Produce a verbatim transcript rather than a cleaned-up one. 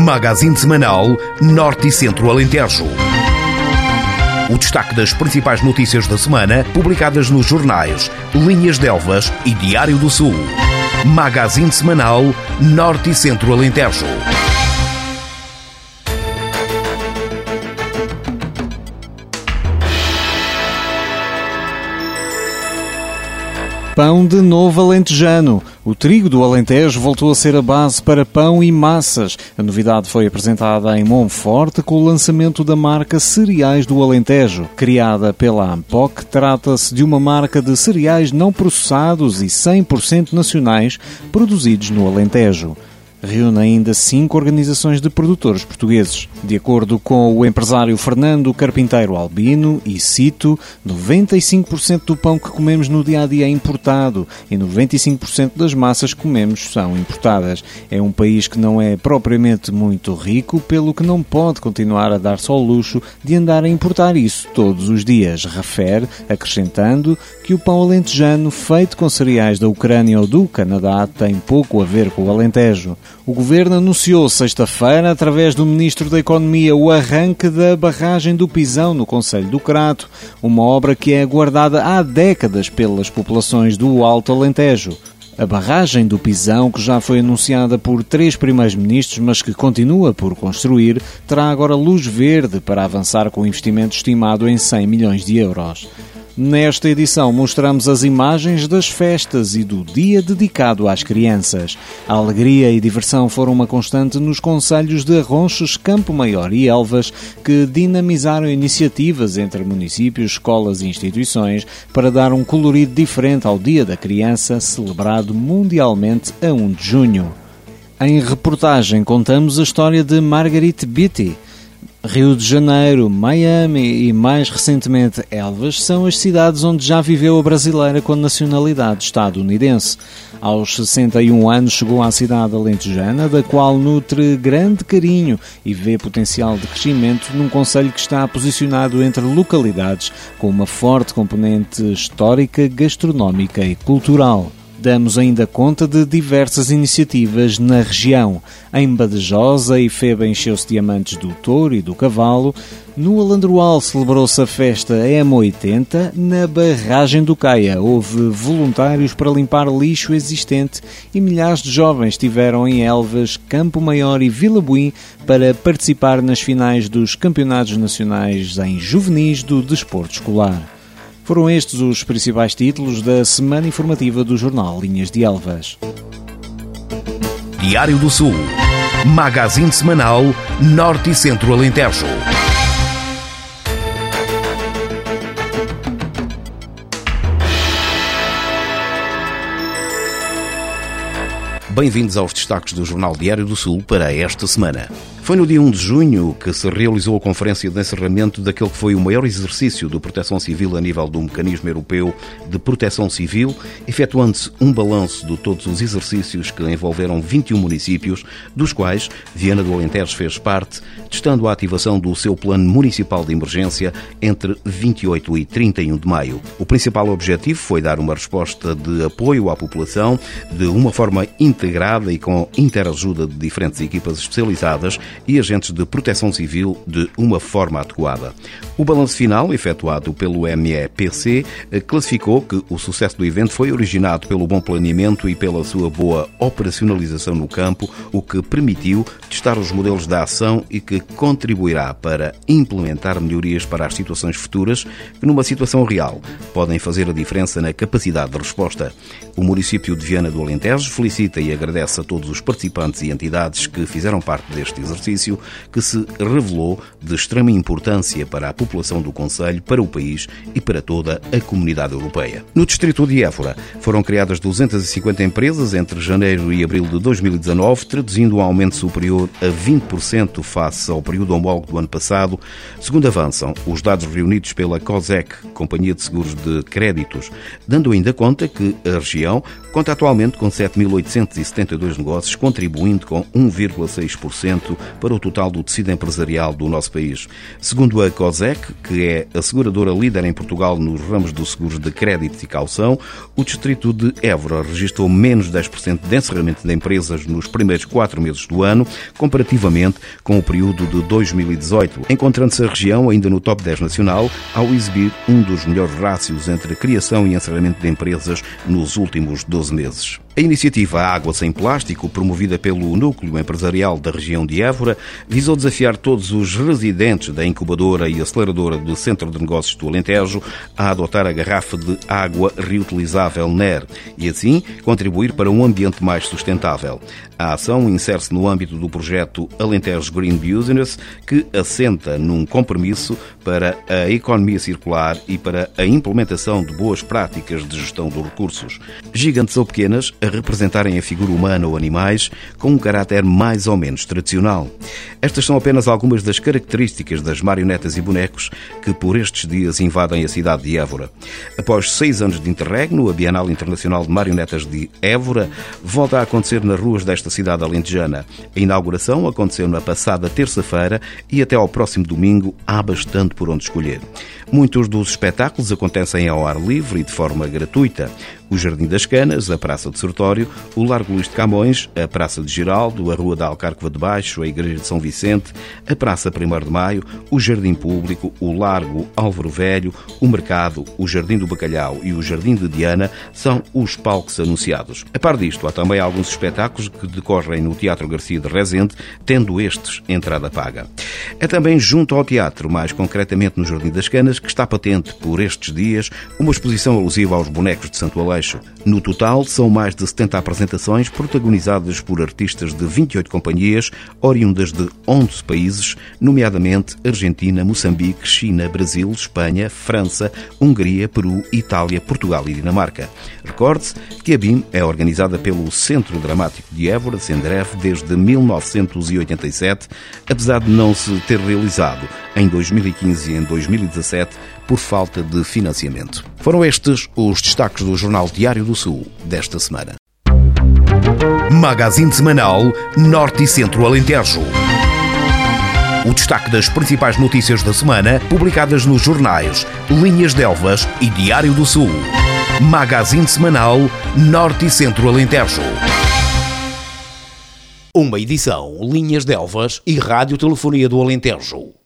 Magazine semanal Norte e Centro Alentejo. O destaque das principais notícias da semana, publicadas nos jornais Linhas de Elvas e Diário do Sul. Magazine semanal Norte e Centro Alentejo. Pão de novo alentejano. O trigo do Alentejo voltou a ser a base para pão e massas. A novidade foi apresentada em Monforte com o lançamento da marca Cereais do Alentejo. Criada pela Ampoc, trata-se de uma marca de cereais não processados e cem por cento nacionais produzidos no Alentejo. Reúne ainda cinco organizações de produtores portugueses. De acordo com o empresário Fernando Carpinteiro Albino, e cito, noventa e cinco por cento do pão que comemos no dia-a-dia é importado e noventa e cinco por cento das massas que comemos são importadas. É um país que não é propriamente muito rico, pelo que não pode continuar a dar-se ao luxo de andar a importar isso todos os dias, refere, acrescentando que o pão alentejano feito com cereais da Ucrânia ou do Canadá tem pouco a ver com o Alentejo. O Governo anunciou sexta-feira, através do Ministro da Economia, o arranque da barragem do Pisão, no concelho do Crato, uma obra que é aguardada há décadas pelas populações do Alto Alentejo. A barragem do Pisão, que já foi anunciada por três primeiros ministros, mas que continua por construir, terá agora luz verde para avançar com o investimento estimado em cem milhões de euros. Nesta edição mostramos as imagens das festas e do dia dedicado às crianças. A alegria e diversão foram uma constante nos concelhos de Arronches, Campo Maior e Elvas, que dinamizaram iniciativas entre municípios, escolas e instituições para dar um colorido diferente ao Dia da Criança, celebrado mundialmente a primeiro de junho. Em reportagem contamos a história de Marguerite Beatty. Rio de Janeiro, Miami e, mais recentemente, Elvas são as cidades onde já viveu a brasileira com nacionalidade estadunidense. Aos sessenta e um anos chegou à cidade alentejana, da qual nutre grande carinho e vê potencial de crescimento num concelho que está posicionado entre localidades com uma forte componente histórica, gastronómica e cultural. Damos ainda conta de diversas iniciativas na região. Em Badajoz, a IFEB encheu-se diamantes do touro e do cavalo. No Alandroal celebrou-se a festa M oitenta. Na barragem do Caia houve voluntários para limpar lixo existente e milhares de jovens estiveram em Elvas, Campo Maior e Vila Buim para participar nas finais dos campeonatos nacionais em juvenis do desporto escolar. Foram estes os principais títulos da semana informativa do jornal Linhas de Elvas. Diário do Sul. Magazine semanal Norte e Centro Alentejo. Bem-vindos aos destaques do Jornal Diário do Sul para esta semana. Foi no dia primeiro de junho que se realizou a conferência de encerramento daquele que foi o maior exercício de proteção civil a nível do Mecanismo Europeu de Proteção Civil, efetuando-se um balanço de todos os exercícios que envolveram vinte e um municípios, dos quais Viana do Alentejo fez parte, testando a ativação do seu plano municipal de emergência entre vinte e oito e trinta e um de maio. O principal objetivo foi dar uma resposta de apoio à população de uma forma integrada e com interajuda de diferentes equipas especializadas e agentes de proteção civil de uma forma adequada. O balanço final, efetuado pelo M E P C, classificou que o sucesso do evento foi originado pelo bom planeamento e pela sua boa operacionalização no campo, o que permitiu testar os modelos de ação e que contribuirá para implementar melhorias para as situações futuras que, numa situação real, podem fazer a diferença na capacidade de resposta. O município de Viana do Alentejo felicita e agradece a todos os participantes e entidades que fizeram parte deste exercício, que se revelou de extrema importância para a população do concelho, para o país e para toda a comunidade europeia. No distrito de Évora foram criadas duzentas e cinquenta empresas entre janeiro e abril de dois mil e dezanove, traduzindo um aumento superior a vinte por cento face ao período homólogo do ano passado, segundo avançam os dados reunidos pela COSEC, Companhia de Seguros de Créditos, dando ainda conta que a região conta atualmente com sete mil oitocentos e setenta e dois negócios, contribuindo com um vírgula seis por cento para o total do tecido empresarial do nosso país. Segundo a COSEC, que é a seguradora líder em Portugal nos ramos dos seguros de crédito e caução, o distrito de Évora registrou menos dez por cento de encerramento de empresas nos primeiros quatro meses do ano, comparativamente com o período de dois mil e dezoito, encontrando-se a região ainda no top dez nacional, ao exibir um dos melhores rácios entre a criação e encerramento de empresas nos últimos doze meses. A iniciativa Água Sem Plástico, promovida pelo Núcleo Empresarial da região de Évora, visou desafiar todos os residentes da incubadora e aceleradora do Centro de Negócios do Alentejo a adotar a garrafa de água reutilizável N E R e, assim, contribuir para um ambiente mais sustentável. A ação insere-se no âmbito do projeto Alentejo Green Business, que assenta num compromisso para a economia circular e para a implementação de boas práticas de gestão dos recursos. Gigantes ou pequenas, a representarem a figura humana ou animais com um caráter mais ou menos tradicional. Estas são apenas algumas das características das marionetas e bonecos que por estes dias invadem a cidade de Évora. Após seis anos de interregno, a Bienal Internacional de Marionetas de Évora volta a acontecer nas ruas desta cidade alentejana. A inauguração aconteceu na passada terça-feira e até ao próximo domingo há bastante por onde escolher. Muitos dos espetáculos acontecem ao ar livre e de forma gratuita. O Jardim das Canas, a Praça de Sertório, o Largo Luís de Camões, a Praça de Giraldo, a Rua da Alcárqueva de Baixo, a Igreja de São Vicente, a Praça primeiro de Maio, o Jardim Público, o Largo Álvaro Velho, o Mercado, o Jardim do Bacalhau e o Jardim de Diana são os palcos anunciados. A par disto, há também alguns espetáculos que decorrem no Teatro Garcia de Rezende, tendo estes entrada paga. É também junto ao teatro, mais concretamente no Jardim das Canas, que está patente por estes dias uma exposição alusiva aos bonecos de Santo Aleixo. No total, são mais de setenta apresentações protagonizadas por artistas de vinte e oito companhias, oriundas de onze países, nomeadamente Argentina, Moçambique, China, Brasil, Espanha, França, Hungria, Peru, Itália, Portugal e Dinamarca. Recorde-se que a B I M é organizada pelo Centro Dramático de Évora, Sendref, desde mil novecentos e oitenta e sete, apesar de não se ter realizado em dois mil e quinze e em dois mil e dezassete por falta de financiamento. Foram estes os destaques do Jornal Diário do Sul desta semana. Magazine semanal Norte e Centro Alentejo. O destaque das principais notícias da semana publicadas nos jornais Linhas de Elvas e Diário do Sul. Magazine semanal Norte e Centro Alentejo. Uma edição Linhas de Elvas e Rádio Telefonia do Alentejo.